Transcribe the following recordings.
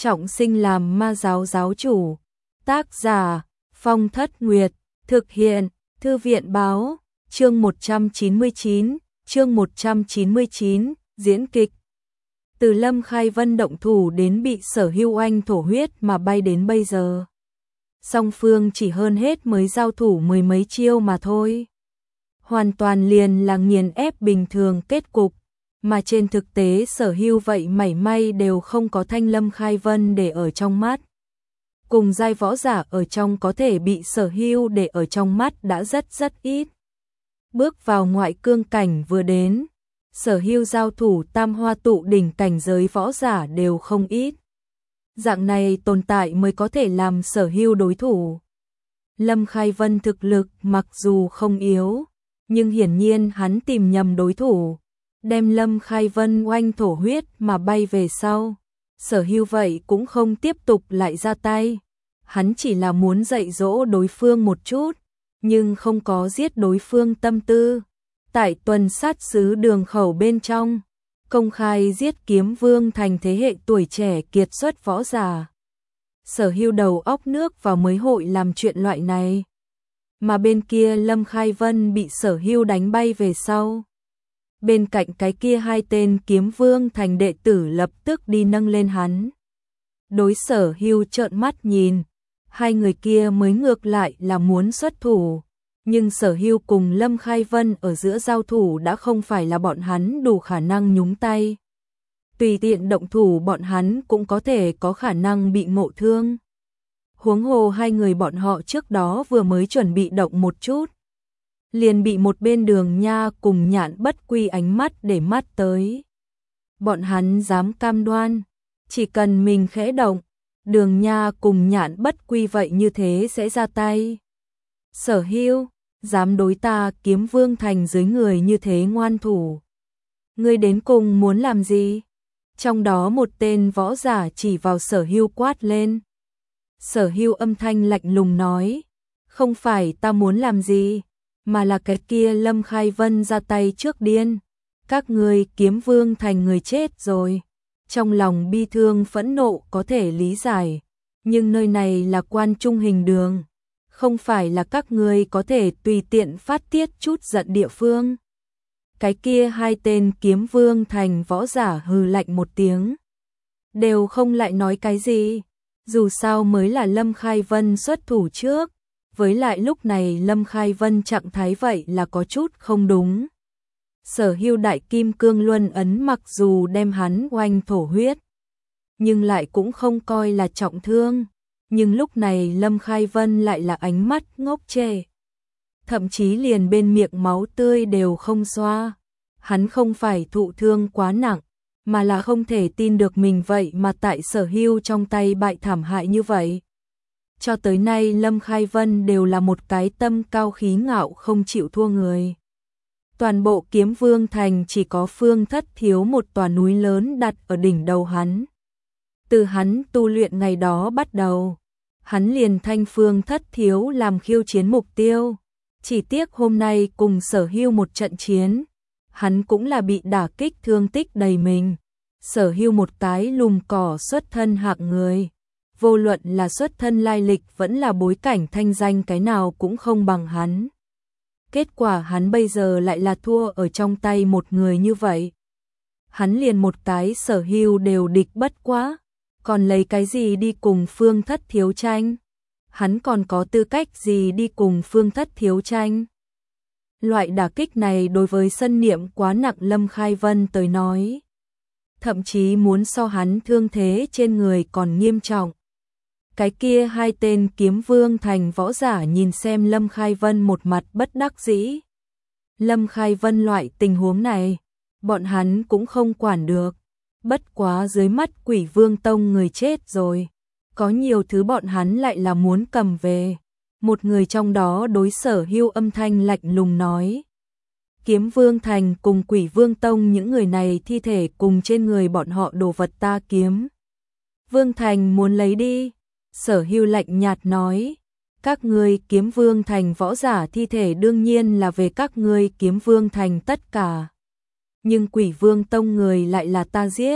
trọng sinh làm ma giáo giáo chủ. Tác giả, Phong Thất Nguyệt, thực hiện, Thư viện báo, chương 199, diễn kịch. Từ Lâm Khai Vân động thủ đến bị Sở Hưu Oanh thổ huyết mà bay đến bây giờ. Song phương chỉ hơn hết mới giao thủ mười mấy chiêu mà thôi. Hoàn toàn liền là nghiền ép bình thường kết cục, mà trên thực tế Sở Hưu vậy mảy may đều không có thanh Lâm Khai Vân để ở trong mắt. Cùng giai võ giả ở trong có thể bị Sở Hưu để ở trong mắt đã rất ít. Bước vào ngoại cương cảnh vừa đến, Sở Hưu giao thủ tam hoa tụ đỉnh cảnh giới võ giả đều không ít. Dạng này tồn tại mới có thể làm Sở Hưu đối thủ. Lâm Khai Vân thực lực mặc dù không yếu, nhưng hiển nhiên hắn tìm nhầm đối thủ, đem Lâm Khai Vân oanh thổ huyết mà bay về sau. Sở Hưu vậy cũng không tiếp tục lại ra tay, hắn chỉ là muốn dạy dỗ đối phương một chút, nhưng không có giết đối phương tâm tư. Tại tuần sát sứ đường khẩu bên trong, công khai giết Kiếm Vương thành thế hệ tuổi trẻ kiệt xuất võ giả. Sở Hưu đầu óc nước vào mới hội làm chuyện loại này. Mà bên kia Lâm Khai Vân bị Sở Hưu đánh bay về sau. Bên cạnh cái kia hai tên Kiếm Vương thành đệ tử lập tức đi nâng lên hắn. Đối Sở Hưu trợn mắt nhìn, hai người kia mới ngược lại là muốn xuất thủ. Nhưng Sở Hưu cùng Lâm Khai Vân ở giữa giao thủ đã không phải là bọn hắn đủ khả năng nhúng tay. Tùy tiện động thủ bọn hắn cũng có thể có khả năng bị ngộ thương. Huống hồ hai người bọn họ trước đó vừa mới chuẩn bị động một chút, liền bị một bên Đường Nha cùng Nhạn Bất Quy ánh mắt để mắt tới. Bọn hắn dám cam đoan, chỉ cần mình khẽ động, Đường Nha cùng Nhạn Bất Quy vậy như thế sẽ ra tay. Sở Hưu, dám đối ta Kiếm Vương thành dưới người như thế ngoan thủ. Ngươi đến cùng muốn làm gì? Trong đó một tên võ giả chỉ vào Sở Hưu quát lên. Sở Hưu âm thanh lạnh lùng nói, không phải ta muốn làm gì, mà là cái kia Lâm Khai Vân ra tay trước điên. Các ngươi Kiếm Vương thành người chết rồi. Trong lòng bi thương phẫn nộ có thể lý giải, nhưng nơi này là Quan Trung Hình Đường, không phải là các ngươi có thể tùy tiện phát tiết chút giận địa phương. Cái kia hai tên Kiếm Vương thành võ giả hừ lạnh một tiếng, đều không lại nói cái gì. Dù sao mới là Lâm Khai Vân xuất thủ trước, với lại lúc này Lâm Khai Vân trạng thái vậy là có chút không đúng. Sở Hưu đại kim cương luân ấn mặc dù đem hắn oanh thổ huyết, nhưng lại cũng không coi là trọng thương. Nhưng lúc này Lâm Khai Vân lại là ánh mắt ngốc trệ, thậm chí liền bên miệng máu tươi đều không xoa. Hắn không phải thụ thương quá nặng, mà là không thể tin được mình vậy mà tại Sở Hưu trong tay bại thảm hại như vậy. Cho tới nay Lâm Khai Vân đều là một cái tâm cao khí ngạo không chịu thua người. Toàn bộ Kiếm Vương thành chỉ có Phương Thất Thiếu một tòa núi lớn đặt ở đỉnh đầu hắn. Từ hắn tu luyện ngày đó bắt đầu, hắn liền thanh Phương Thất Thiếu làm khiêu chiến mục tiêu. Chỉ tiếc hôm nay cùng Sở Hưu một trận chiến, hắn cũng là bị đả kích thương tích đầy mình. Sở Hưu một cái lùm cỏ xuất thân hạng người, vô luận là xuất thân lai lịch vẫn là bối cảnh thanh danh cái nào cũng không bằng hắn. Kết quả hắn bây giờ lại là thua ở trong tay một người như vậy. Hắn liền một cái Sở Hưu đều địch bất quá, còn lấy cái gì đi cùng Phương Thất Thiếu tranh? Hắn còn có tư cách gì đi cùng Phương Thất Thiếu tranh? Loại đả kích này đối với sân niệm quá nặng Lâm Khai Vân tới nói, thậm chí muốn so hắn thương thế trên người còn nghiêm trọng. Cái kia hai tên Kiếm Vương thành võ giả nhìn xem Lâm Khai Vân một mặt bất đắc dĩ. Lâm Khai Vân loại tình huống này, bọn hắn cũng không quản được. Bất quá dưới mắt Quỷ Vương Tông người chết rồi, có nhiều thứ bọn hắn lại là muốn cầm về. Một người trong đó đối Sở Hưu âm thanh lạnh lùng nói. Kiếm Vương thành cùng Quỷ Vương Tông những người này thi thể cùng trên người bọn họ đồ vật ta Kiếm Vương thành muốn lấy đi. Sở Hưu lạnh nhạt nói, các ngươi Kiếm Vương thành võ giả thi thể đương nhiên là về các ngươi Kiếm Vương thành tất cả. Nhưng Quỷ Vương Tông người lại là ta giết,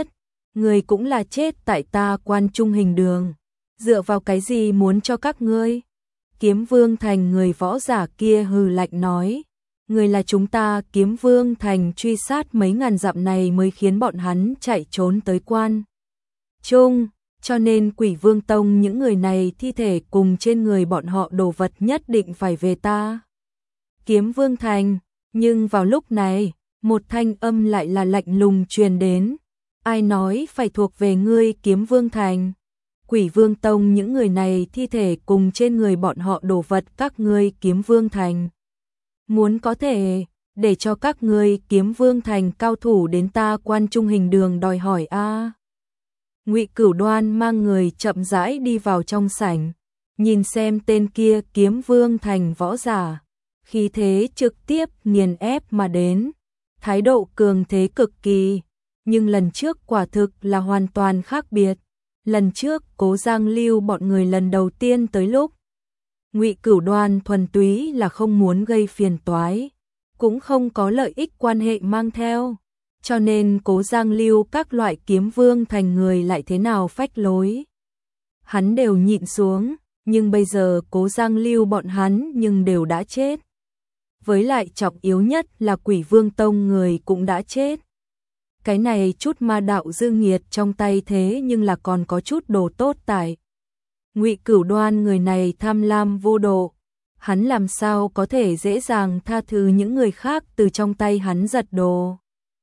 người cũng là chết tại ta Quan Trung Hình Đường, dựa vào cái gì muốn cho các ngươi? Kiếm Vương Thành người võ giả kia hừ lạnh nói, người là chúng ta Kiếm Vương Thành truy sát mấy ngàn dặm này mới khiến bọn hắn chạy trốn tới Quan Trung, cho nên Quỷ Vương Tông những người này thi thể cùng trên người bọn họ đồ vật nhất định phải về ta Kiếm Vương Thành. Nhưng vào lúc này, một thanh âm lại là lạnh lùng truyền đến, ai nói phải thuộc về ngươi Kiếm Vương Thành? Quỷ Vương Tông những người này thi thể cùng trên người bọn họ đồ vật các ngươi Kiếm Vương Thành muốn có thể để cho các ngươi Kiếm Vương Thành cao thủ đến ta Quan Trung Hình Đường đòi hỏi a. Ngụy Cửu Đoan mang người chậm rãi đi vào trong sảnh, nhìn xem tên kia Kiếm Vương Thành võ giả, khí thế trực tiếp nghiền ép mà đến, thái độ cường thế cực kỳ, nhưng lần trước quả thực là hoàn toàn khác biệt. Lần trước Cố Giang Lưu bọn người lần đầu tiên tới lúc, Ngụy Cửu Đoan thuần túy là không muốn gây phiền toái, cũng không có lợi ích quan hệ mang theo, cho nên Cố Giang Lưu các loại Kiếm Vương Thành người lại thế nào phách lối, hắn đều nhịn xuống, nhưng bây giờ Cố Giang Lưu bọn hắn nhưng đều đã chết. Với lại trọng yếu nhất là Quỷ Vương Tông người cũng đã chết. Cái này chút ma đạo dư nghiệt trong tay thế nhưng là còn có chút đồ tốt tại. Ngụy Cửu Đoan người này tham lam vô độ, hắn làm sao có thể dễ dàng tha thứ những người khác từ trong tay hắn giật đồ.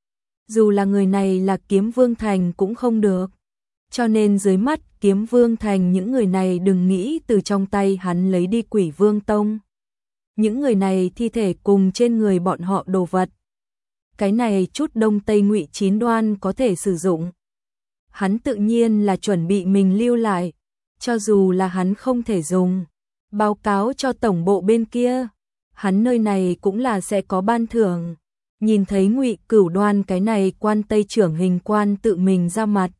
Dù là người này là Kiếm Vương Thành cũng không được, cho nên dưới mắt Kiếm Vương Thành những người này đừng nghĩ từ trong tay hắn lấy đi Quỷ Vương Tông. Những người này thi thể cùng trên người bọn họ đồ vật. Cái này chút Đông Tây Ngụy Chín Đoan có thể sử dụng. Hắn tự nhiên là chuẩn bị mình lưu lại, cho dù là hắn không thể dùng, báo cáo cho tổng bộ bên kia, hắn nơi này cũng là sẽ có ban thưởng. Nhìn thấy Ngụy Cửu Đoan cái này quan Tây trưởng hình quan tự mình ra mặt.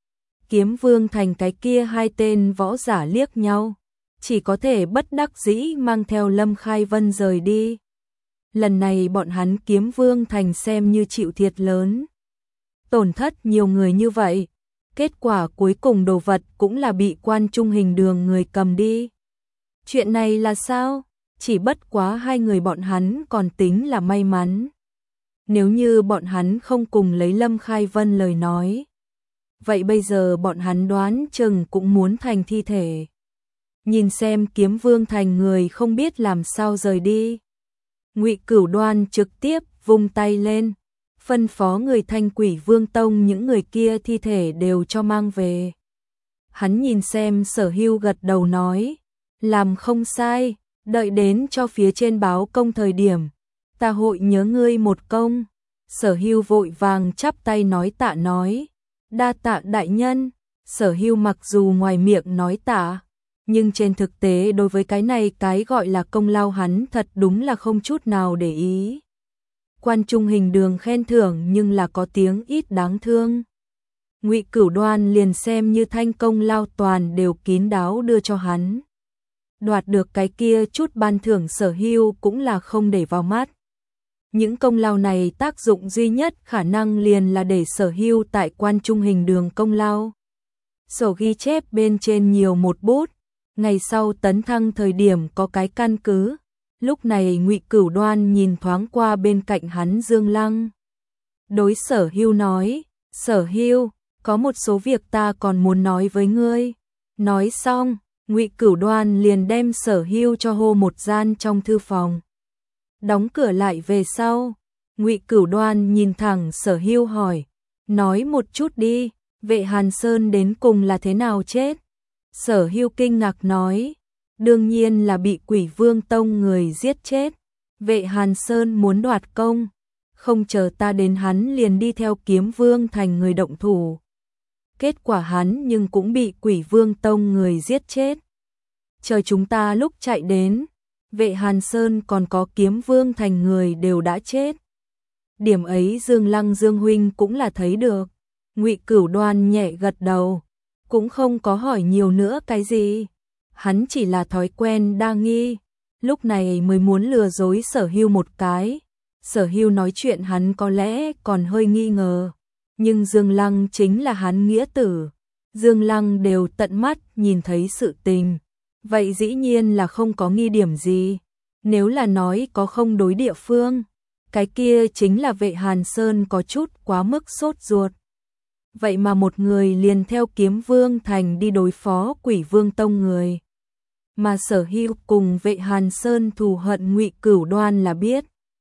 Kiếm Vương Thành cái kia hai tên võ giả liếc nhau, chỉ có thể bất đắc dĩ mang theo Lâm Khai Vân rời đi. Lần này bọn hắn Kiếm Vương Thành xem như chịu thiệt lớn. Tổn thất nhiều người như vậy, kết quả cuối cùng đồ vật cũng là bị Quan Trung Hình Đường người cầm đi. Chuyện này là sao? Chỉ bất quá hai người bọn hắn còn tính là may mắn. Nếu như bọn hắn không cùng lấy Lâm Khai Vân lời nói, vậy bây giờ bọn hắn đoán chừng cũng muốn thành thi thể. Nhìn xem Kiếm Vương Thành người không biết làm sao rời đi. Ngụy Cửu Đoan trực tiếp vung tay lên, phân phó người Thanh Quỷ Vương Tông những người kia thi thể đều cho mang về. Hắn nhìn xem Sở Hưu gật đầu nói, làm không sai, đợi đến cho phía trên báo công thời điểm, ta hội nhớ ngươi một công. Sở Hưu vội vàng chắp tay nói tạ nói, đa tạ đại nhân. Sở Hưu mặc dù ngoài miệng nói tạ, nhưng trên thực tế đối với cái này cái gọi là công lao hắn thật đúng là không chút nào để ý. Quan Trung Hình Đường khen thưởng nhưng là có tiếng ít đáng thương. Ngụy Cửu Đoan liền xem như thanh công lao toàn đều kín đáo đưa cho hắn. Đoạt được cái kia chút ban thưởng Sở Hưu cũng là không để vào mắt. Những công lao này tác dụng duy nhất khả năng liền là để Sở Hưu tại Quan Trung Hình Đường công lao. Sổ ghi chép bên trên nhiều một bút, ngày sau tấn thăng thời điểm có cái căn cứ. Lúc này Ngụy Cửu Đoan nhìn thoáng qua bên cạnh hắn Dương Lăng. Đối Sở Hưu nói, Sở Hưu, có một số việc ta còn muốn nói với ngươi. Nói xong, Ngụy Cửu Đoan liền đem Sở Hưu cho hô một gian trong thư phòng. Đóng cửa lại về sau, Ngụy Cửu Đoan nhìn thẳng Sở Hưu hỏi, nói một chút đi, Vệ Hàn Sơn đến cùng là thế nào chết? Sở Hưu kinh ngạc nói, đương nhiên là bị Quỷ Vương Tông người giết chết. Vệ Hàn Sơn muốn đoạt công, không chờ ta đến hắn liền đi theo Kiếm Vương Thành người động thủ. Kết quả hắn nhưng cũng bị Quỷ Vương Tông người giết chết. Chờ chúng ta lúc chạy đến, Vệ Hàn Sơn còn có Kiếm Vương Thành người đều đã chết. Điểm ấy Dương Lăng Dương huynh cũng là thấy được. Ngụy Cửu Đoan nhẹ gật đầu, cũng không có hỏi nhiều nữa cái gì. Hắn chỉ là thói quen đa nghi, lúc này mới muốn lừa dối Sở Hưu một cái. Sở Hưu nói chuyện hắn có lẽ còn hơi nghi ngờ, Nhưng Dương Lăng chính là hắn nghĩa tử. Dương Lăng đều tận mắt nhìn thấy sự tình. Vậy dĩ nhiên là không có nghi điểm gì. Nếu là nói có không đối địa phương, cái kia chính là Vệ Hàn Sơn có chút quá mức sốt ruột. Vậy mà một người liền theo Kiếm Vương Thành đi đối phó Quỷ Vương Tông người. Mà Sở Hưu cùng Vệ Hàn Sơn thù hận Ngụy Cửu Đoan là biết.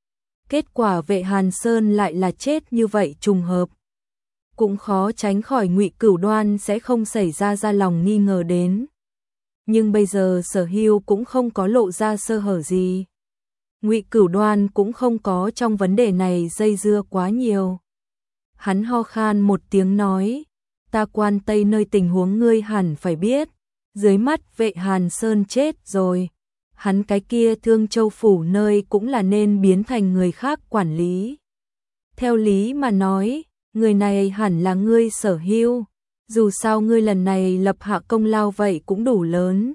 Kết quả Vệ Hàn Sơn lại là chết như vậy trùng hợp. Cũng khó tránh khỏi Ngụy Cửu Đoan sẽ không xảy ra lòng nghi ngờ đến. Nhưng bây giờ Sở Hưu cũng không có lộ ra sơ hở gì. Ngụy Cửu Đoan cũng không có trong vấn đề này dây dưa quá nhiều. Hắn ho khan một tiếng nói, ta Quan Tây nơi tình huống ngươi hẳn phải biết, dưới mắt Vệ Hàn Sơn chết rồi, hắn cái kia Thương Châu phủ nơi cũng là nên biến thành người khác quản lý. Theo lý mà nói, người này hẳn là ngươi Sở Hưu, dù sao ngươi lần này lập hạ công lao vậy cũng đủ lớn.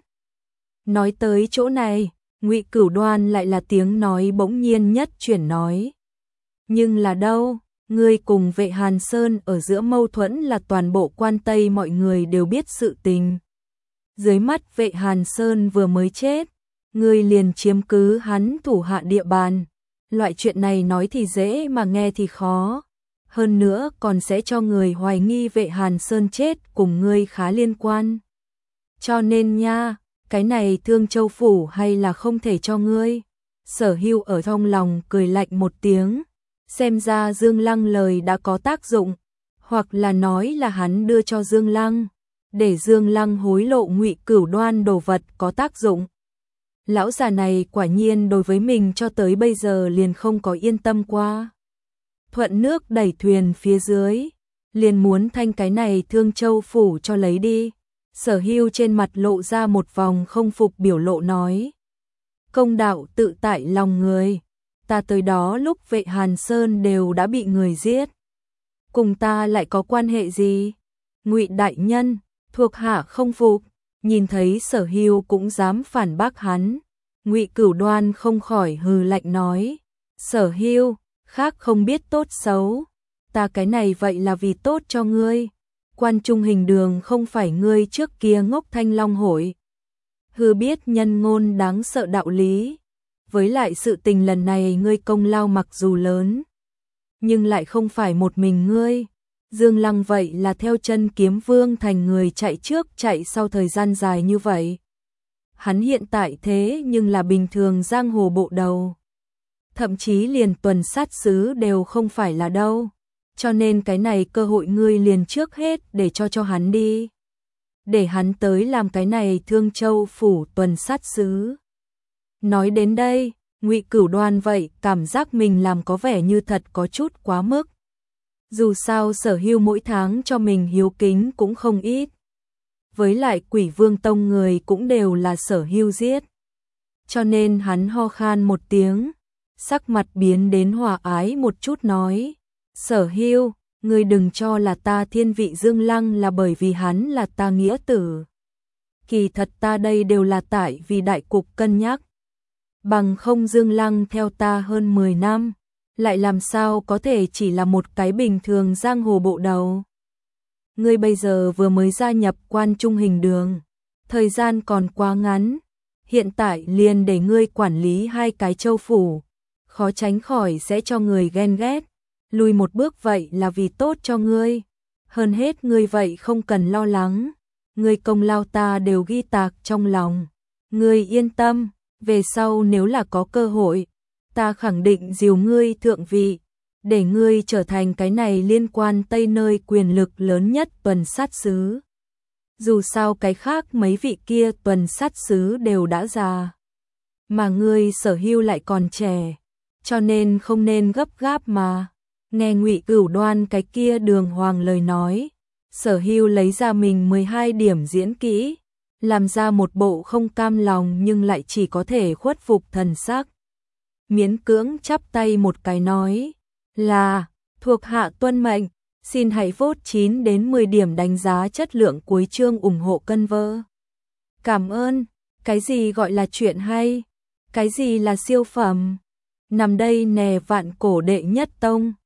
Nói tới chỗ này, Ngụy Cửu Đoan lại là tiếng nói bỗng nhiên nhất chuyển nói. Nhưng là đâu, ngươi cùng Vệ Hàn Sơn ở giữa mâu thuẫn là toàn bộ Quan Tây mọi người đều biết sự tình. Dưới mắt Vệ Hàn Sơn vừa mới chết, ngươi liền chiếm cứ hắn thủ hạ địa bàn. Loại chuyện này nói thì dễ mà nghe thì khó. Hơn nữa còn sẽ cho người hoài nghi Vệ Hàn Sơn chết cùng ngươi khá liên quan. Cho nên nha, cái này Thương Châu phủ hay là không thể cho ngươi. Sở Hưu ở trong lòng cười lạnh một tiếng. Xem ra Dương Lăng lời đã có tác dụng, hoặc là nói là hắn đưa cho Dương Lăng, để Dương Lăng hối lộ Ngụy Cửu Đoan đồ vật có tác dụng. Lão già này quả nhiên đối với mình cho tới bây giờ liền không có yên tâm qua. Thuận nước đẩy thuyền phía dưới, liền muốn thanh cái này Thương Châu phủ cho lấy đi. Sở Hưu trên mặt lộ ra một vòng không phục biểu lộ nói. Công đạo tự tại lòng người. Ta tới đó lúc Vệ Hàn Sơn đều đã bị người giết. Cùng ta lại có quan hệ gì? Ngụy đại nhân, thuộc hạ không phục. Nhìn thấy Sở Hưu cũng dám phản bác hắn. Ngụy Cửu Đoan không khỏi hừ lạnh nói. Sở Hưu, khác không biết tốt xấu. Ta cái này vậy là vì tốt cho ngươi. Quan Trung Hình Đường không phải ngươi trước kia ngốc Thanh Long hội. Hư biết nhân ngôn đáng sợ đạo lý. Với lại sự tình lần này ngươi công lao mặc dù lớn, nhưng lại không phải một mình ngươi. Dương Lăng vậy là theo chân Kiếm Vương Thành người chạy trước chạy sau thời gian dài như vậy. Hắn hiện tại thế nhưng là bình thường giang hồ bộ đầu. Thậm chí liền tuần sát sứ đều không phải là đâu. Cho nên cái này cơ hội ngươi liền trước hết để cho hắn đi. Để hắn tới làm cái này Thương Châu phủ tuần sát sứ. Nói đến đây, Ngụy Cửu Đoan vậy cảm giác mình làm có vẻ như thật có chút quá mức. Dù sao Sở Hưu mỗi tháng cho mình hiếu kính cũng không ít. Với lại Quỷ Vương Tông người cũng đều là Sở Hưu giết. Cho nên hắn ho khan một tiếng, sắc mặt biến đến hòa ái một chút nói. Sở Hưu, ngươi đừng cho là ta thiên vị Dương Lăng là bởi vì hắn là ta nghĩa tử. Kỳ thật ta đây đều là tại vì đại cục cân nhắc. Bằng không Dương Lăng theo ta hơn 10 năm, lại làm sao có thể chỉ là một cái bình thường giang hồ bộ đầu. Ngươi bây giờ vừa mới gia nhập Quan Trung Hình Đường, thời gian còn quá ngắn, hiện tại liền để ngươi quản lý 2 cái châu phủ, khó tránh khỏi sẽ cho người ghen ghét, lùi một bước vậy là vì tốt cho ngươi. Hơn hết ngươi vậy không cần lo lắng, ngươi công lao ta đều ghi tạc trong lòng, ngươi yên tâm. Về sau nếu là có cơ hội, ta khẳng định dìu ngươi thượng vị, để ngươi trở thành cái này liên quan Tây nơi quyền lực lớn nhất tuần sát sứ. Dù sao cái khác mấy vị kia tuần sát sứ đều đã già, mà ngươi Sở Hưu lại còn trẻ, cho nên không nên gấp gáp mà. Nghe Ngụy Cửu Đoan cái kia đường hoàng lời nói, Sở Hưu lấy ra mình 12 điểm diễn kỹ. Làm ra một bộ không cam lòng nhưng lại chỉ có thể khuất phục thần sắc. Miễn cưỡng chắp tay một cái nói là thuộc hạ tuân mệnh, xin hãy vote 9 đến 10 điểm đánh giá chất lượng cuối chương ủng hộ cân vơ. Cảm ơn, cái gì gọi là chuyện hay, cái gì là siêu phẩm, nằm đây nè Vạn Cổ đệ nhất tông.